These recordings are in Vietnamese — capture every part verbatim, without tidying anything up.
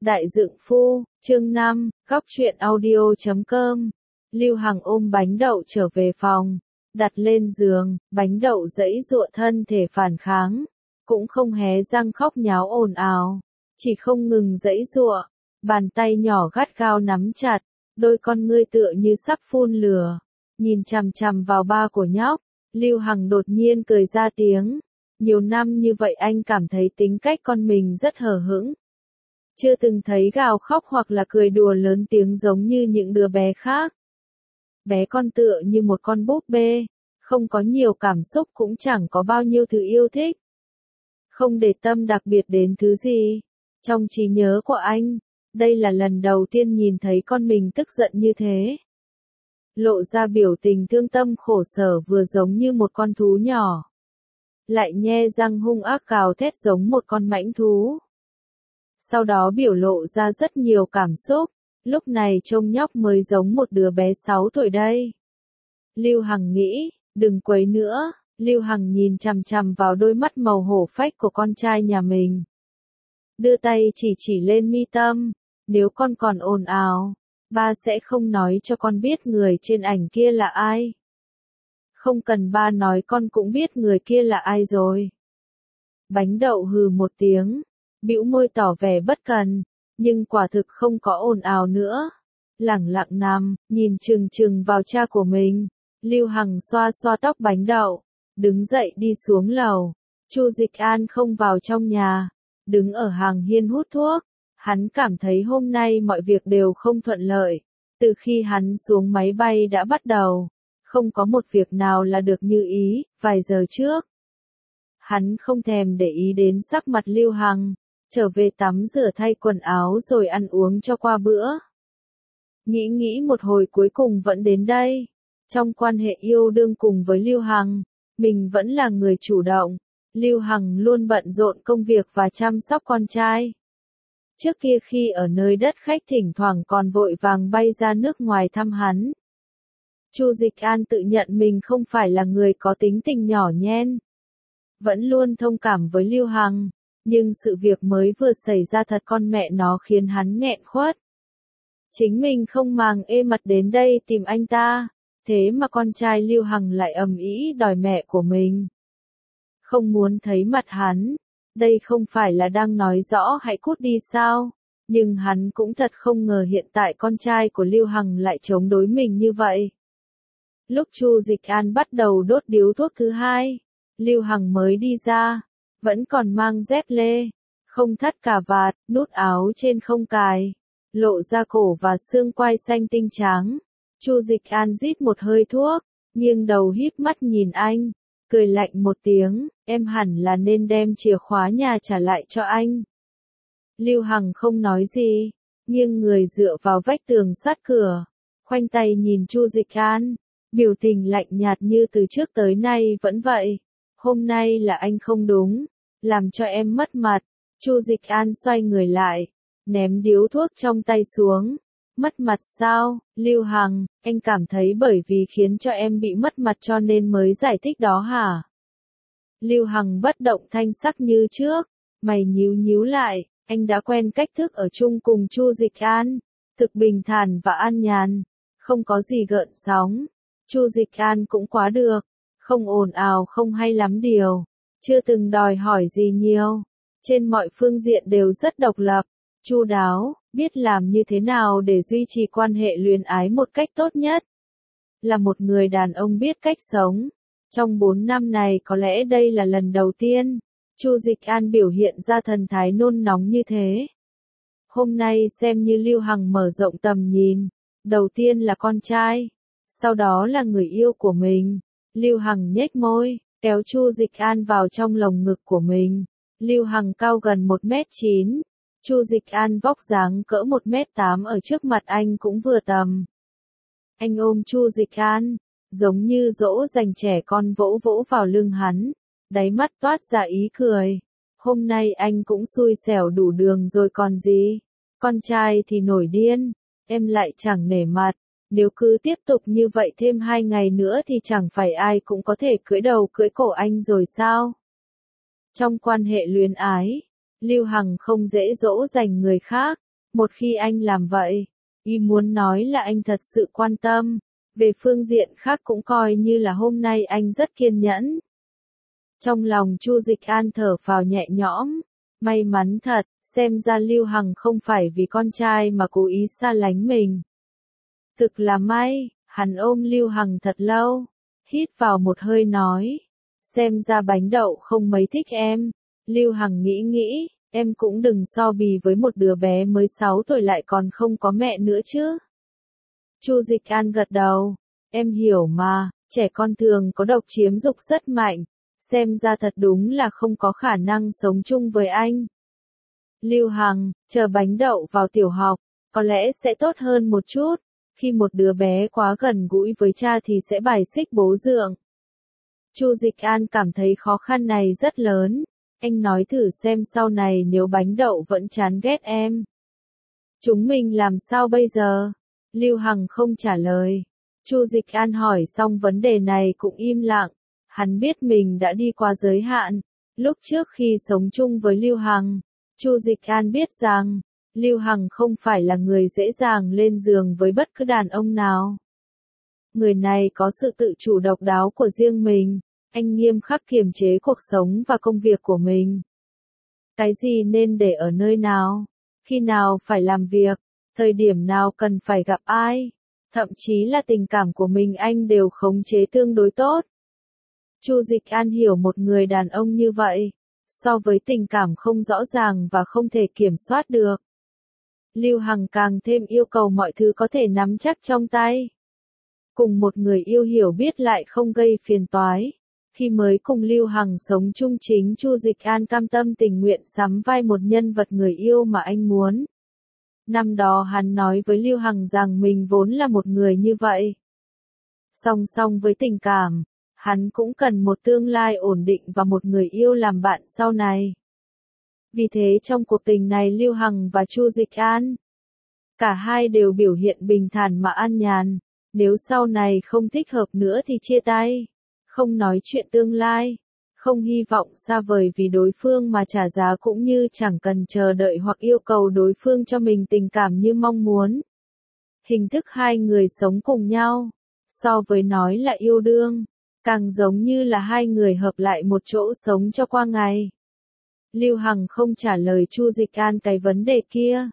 Đại Dượng Phu, chương năm, góc truyện audio chấm com. Lưu Hằng ôm bánh đậu trở về phòng, đặt lên giường, bánh đậu giãy giụa thân thể phản kháng, cũng không hé răng khóc nháo ồn ào, chỉ không ngừng giãy giụa, bàn tay nhỏ gắt gao nắm chặt, đôi con ngươi tựa như sắp phun lửa, nhìn chằm chằm vào ba của nhóc. Lưu Hằng đột nhiên cười ra tiếng, nhiều năm như vậy anh cảm thấy tính cách con mình rất hờ hững. Chưa từng thấy gào khóc hoặc là cười đùa lớn tiếng giống như những đứa bé khác. Bé con tựa như một con búp bê, không có nhiều cảm xúc cũng chẳng có bao nhiêu thứ yêu thích. Không để tâm đặc biệt đến thứ gì. Trong trí nhớ của anh, đây là lần đầu tiên nhìn thấy con mình tức giận như thế. Lộ ra biểu tình thương tâm khổ sở vừa giống như một con thú nhỏ. Lại nhe răng hung ác gào thét giống một con mãnh thú. Sau đó biểu lộ ra rất nhiều cảm xúc, lúc này trông nhóc mới giống một đứa bé sáu tuổi đây. Lưu Hằng nghĩ, đừng quấy nữa, Lưu Hằng nhìn chằm chằm vào đôi mắt màu hổ phách của con trai nhà mình. Đưa tay chỉ chỉ lên mi tâm, nếu con còn ồn ào, ba sẽ không nói cho con biết người trên ảnh kia là ai. Không cần ba nói con cũng biết người kia là ai rồi. Bánh đậu hừ một tiếng, bĩu môi tỏ vẻ bất cần, nhưng quả thực không có ồn ào nữa. Lẳng lặng nằm, nhìn chừng chừng vào cha của mình. Lưu Hằng xoa xoa tóc bánh đậu, đứng dậy đi xuống lầu. Chu Dịch An không vào trong nhà, đứng ở hàng hiên hút thuốc. Hắn cảm thấy hôm nay mọi việc đều không thuận lợi. Từ khi hắn xuống máy bay đã bắt đầu, không có một việc nào là được như ý. Vài giờ trước, hắn không thèm để ý đến sắc mặt Lưu Hằng, trở về tắm rửa thay quần áo rồi ăn uống cho qua bữa. Nghĩ nghĩ một hồi cuối cùng vẫn đến đây. Trong quan hệ yêu đương cùng với Lưu Hằng, mình vẫn là người chủ động. Lưu Hằng luôn bận rộn công việc và chăm sóc con trai. Trước kia khi ở nơi đất khách thỉnh thoảng còn vội vàng bay ra nước ngoài thăm hắn. Chu Dịch An tự nhận mình không phải là người có tính tình nhỏ nhen. Vẫn luôn thông cảm với Lưu Hằng. Nhưng sự việc mới vừa xảy ra thật con mẹ nó khiến hắn nghẹn khuất. Chính mình không màng ê mặt đến đây tìm anh ta, thế mà con trai Lưu Hằng lại ầm ĩ đòi mẹ của mình. Không muốn thấy mặt hắn, đây không phải là đang nói rõ hãy cút đi sao, nhưng hắn cũng thật không ngờ hiện tại con trai của Lưu Hằng lại chống đối mình như vậy. Lúc Chu Dịch An bắt đầu đốt điếu thuốc thứ hai, Lưu Hằng mới đi ra. Vẫn còn mang dép lê, không thắt cà vạt, nút áo trên không cài, lộ ra cổ và xương quai xanh tinh trắng. Chu Dịch An rít một hơi thuốc, nghiêng đầu híp mắt nhìn anh, cười lạnh một tiếng, em hẳn là nên đem chìa khóa nhà trả lại cho anh. Lưu Hằng không nói gì, nghiêng người dựa vào vách tường sát cửa, khoanh tay nhìn Chu Dịch An, biểu tình lạnh nhạt như từ trước tới nay vẫn vậy. Hôm nay là anh không đúng, làm cho em mất mặt. Chu Dịch An xoay người lại, ném điếu thuốc trong tay xuống. Mất mặt sao, Lưu Hằng, anh cảm thấy bởi vì khiến cho em bị mất mặt cho nên mới giải thích đó hả? Lưu Hằng bất động thanh sắc như trước, mày nhíu nhíu lại, anh đã quen cách thức ở chung cùng Chu Dịch An, thực bình thản và an nhàn, không có gì gợn sóng. Chu Dịch An cũng quá được. Không ồn ào không hay lắm điều, chưa từng đòi hỏi gì nhiều, trên mọi phương diện đều rất độc lập, chu đáo, biết làm như thế nào để duy trì quan hệ luyến ái một cách tốt nhất. Là một người đàn ông biết cách sống. Trong bốn năm này có lẽ đây là lần đầu tiên, Chu Dịch An biểu hiện ra thần thái nôn nóng như thế. Hôm nay xem như Lưu Hằng mở rộng tầm nhìn, đầu tiên là con trai, sau đó là người yêu của mình. Lưu Hằng nhếch môi, kéo Chu Dịch An vào trong lồng ngực của mình. Lưu Hằng cao gần một mét chín. Chu Dịch An vóc dáng cỡ một mét tám ở trước mặt anh cũng vừa tầm. Anh ôm Chu Dịch An, giống như dỗ dành trẻ con vỗ vỗ vào lưng hắn, đáy mắt toát ra ý cười. Hôm nay anh cũng xui xẻo đủ đường rồi còn gì. Con trai thì nổi điên, em lại chẳng nể mặt. Nếu cứ tiếp tục như vậy thêm hai ngày nữa thì chẳng phải ai cũng có thể cưỡi đầu cưỡi cổ anh rồi sao? Trong quan hệ luyến ái, Lưu Hằng không dễ dỗ dành người khác, Một khi anh làm vậy, ý muốn nói là anh thật sự quan tâm, về phương diện khác cũng coi như là hôm nay anh rất kiên nhẫn. Trong lòng Chu Dịch An thở phào nhẹ nhõm, may mắn thật, xem ra Lưu Hằng không phải vì con trai mà cố ý xa lánh mình. Thực là may, hắn ôm Lưu Hằng thật lâu, hít vào một hơi nói, xem ra bánh đậu không mấy thích em. Lưu Hằng nghĩ nghĩ, em cũng đừng so bì với một đứa bé mới sáu tuổi lại còn không có mẹ nữa chứ. Chu Dịch An gật đầu, em hiểu mà, trẻ con thường có độc chiếm dục rất mạnh, xem ra thật đúng là không có khả năng sống chung với anh. Lưu Hằng, chờ bánh đậu vào tiểu học, có lẽ sẽ tốt hơn một chút, khi một đứa bé quá gần gũi với cha thì sẽ bài xích bố dượng. Chu Dịch An cảm thấy khó khăn này rất lớn, anh nói thử xem sau này nếu bánh đậu vẫn chán ghét em. Chúng mình làm sao bây giờ? Lưu Hằng không trả lời. Chu Dịch An hỏi xong vấn đề này cũng im lặng, hắn biết mình đã đi qua giới hạn. Lúc trước khi sống chung với Lưu Hằng, Chu Dịch An biết rằng, Lưu Hằng không phải là người dễ dàng lên giường với bất cứ đàn ông nào. Người này có sự tự chủ độc đáo của riêng mình, anh nghiêm khắc kiềm chế cuộc sống và công việc của mình. Cái gì nên để ở nơi nào, khi nào phải làm việc, thời điểm nào cần phải gặp ai, thậm chí là tình cảm của mình anh đều khống chế tương đối tốt. Chu Dịch An hiểu một người đàn ông như vậy, so với tình cảm không rõ ràng và không thể kiểm soát được. Lưu Hằng càng thêm yêu cầu mọi thứ có thể nắm chắc trong tay. Cùng một người yêu hiểu biết lại không gây phiền toái. Khi mới cùng Lưu Hằng sống chung chính Chu Dịch An cam tâm tình nguyện sắm vai một nhân vật người yêu mà anh muốn. Năm đó hắn nói với Lưu Hằng rằng mình vốn là một người như vậy. Song song với tình cảm, hắn cũng cần một tương lai ổn định và một người yêu làm bạn sau này. Vì thế trong cuộc tình này Lưu Hằng và Chu Dịch An, cả hai đều biểu hiện bình thản mà an nhàn, nếu sau này không thích hợp nữa thì chia tay, không nói chuyện tương lai, không hy vọng xa vời vì đối phương mà trả giá cũng như chẳng cần chờ đợi hoặc yêu cầu đối phương cho mình tình cảm như mong muốn. Hình thức hai người sống cùng nhau, so với nói là yêu đương, càng giống như là hai người hợp lại một chỗ sống cho qua ngày. Lưu Hằng không trả lời Chu Dịch An cái vấn đề kia.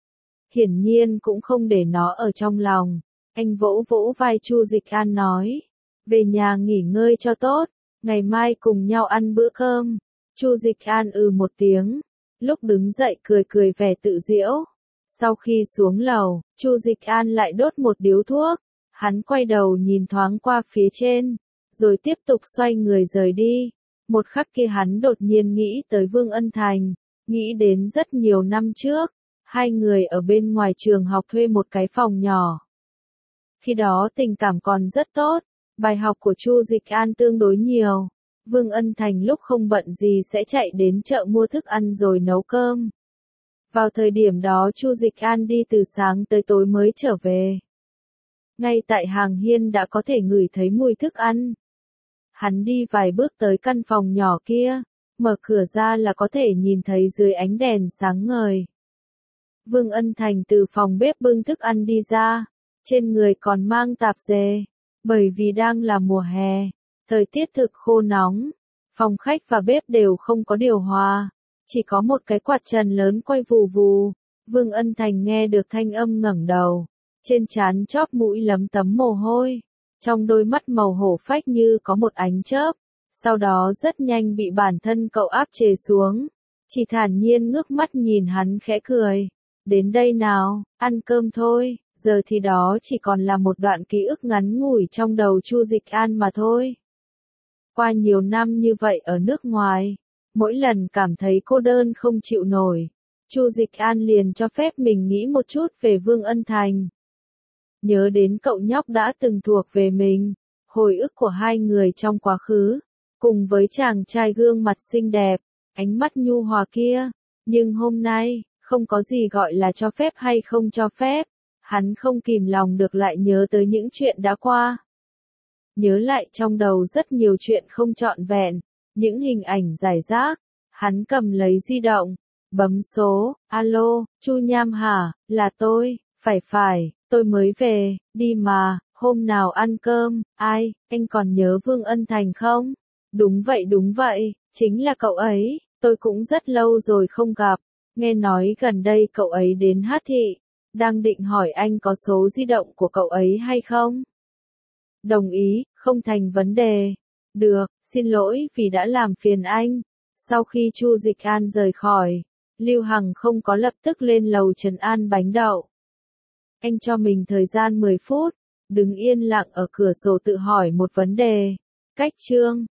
Hiển nhiên cũng không để nó ở trong lòng. Anh vỗ vỗ vai Chu Dịch An nói, về nhà nghỉ ngơi cho tốt, ngày mai cùng nhau ăn bữa cơm. Chu Dịch An ừ một tiếng, lúc đứng dậy cười cười vẻ tự giễu. Sau khi xuống lầu, Chu Dịch An lại đốt một điếu thuốc, hắn quay đầu nhìn thoáng qua phía trên, rồi tiếp tục xoay người rời đi. Một khắc kia hắn đột nhiên nghĩ tới Vương Ân Thành, nghĩ đến rất nhiều năm trước, hai người ở bên ngoài trường học thuê một cái phòng nhỏ. Khi đó tình cảm còn rất tốt, bài học của Chu Dịch An tương đối nhiều. Vương Ân Thành lúc không bận gì sẽ chạy đến chợ mua thức ăn rồi nấu cơm. Vào thời điểm đó Chu Dịch An đi từ sáng tới tối mới trở về. Ngay tại hàng hiên đã có thể ngửi thấy mùi thức ăn. Hắn đi vài bước tới căn phòng nhỏ kia, mở cửa ra là có thể nhìn thấy dưới ánh đèn sáng ngời. Vương Ân Thành từ phòng bếp bưng thức ăn đi ra, trên người còn mang tạp dề, bởi vì đang là mùa hè, thời tiết thực khô nóng, phòng khách và bếp đều không có điều hòa, chỉ có một cái quạt trần lớn quay vù vù. Vương Ân Thành nghe được thanh âm ngẩng đầu, trên trán chóp mũi lấm tấm mồ hôi. Trong đôi mắt màu hổ phách như có một ánh chớp, sau đó rất nhanh bị bản thân cậu áp chế xuống, chỉ thản nhiên ngước mắt nhìn hắn khẽ cười, đến đây nào, ăn cơm thôi, giờ thì đó chỉ còn là một đoạn ký ức ngắn ngủi trong đầu Chu Dịch An mà thôi. Qua nhiều năm như vậy ở nước ngoài, mỗi lần cảm thấy cô đơn không chịu nổi, Chu Dịch An liền cho phép mình nghĩ một chút về Vương Ân Thành. Nhớ đến cậu nhóc đã từng thuộc về mình, hồi ức của hai người trong quá khứ, cùng với chàng trai gương mặt xinh đẹp, ánh mắt nhu hòa kia, nhưng hôm nay, không có gì gọi là cho phép hay không cho phép, hắn không kìm lòng được lại nhớ tới những chuyện đã qua. Nhớ lại trong đầu rất nhiều chuyện không trọn vẹn, những hình ảnh rải rác, hắn cầm lấy di động, Bấm số, alo, Chu Nham hả, là tôi, phải phải, tôi mới về, đi mà, hôm nào ăn cơm, ai, anh còn nhớ Vương Ân Thành không? Đúng vậy đúng vậy, chính là cậu ấy, tôi cũng rất lâu rồi không gặp, nghe nói gần đây cậu ấy đến Hát Thị, đang định hỏi anh có số di động của cậu ấy hay không? Đồng ý, không thành vấn đề. Được, xin lỗi vì đã làm phiền anh. Sau khi Chu Dịch An rời khỏi, Lưu Hằng không có lập tức lên lầu trấn an bánh đậu. Anh cho mình thời gian mười phút, đứng yên lặng ở cửa sổ tự hỏi một vấn đề. Cách Trương,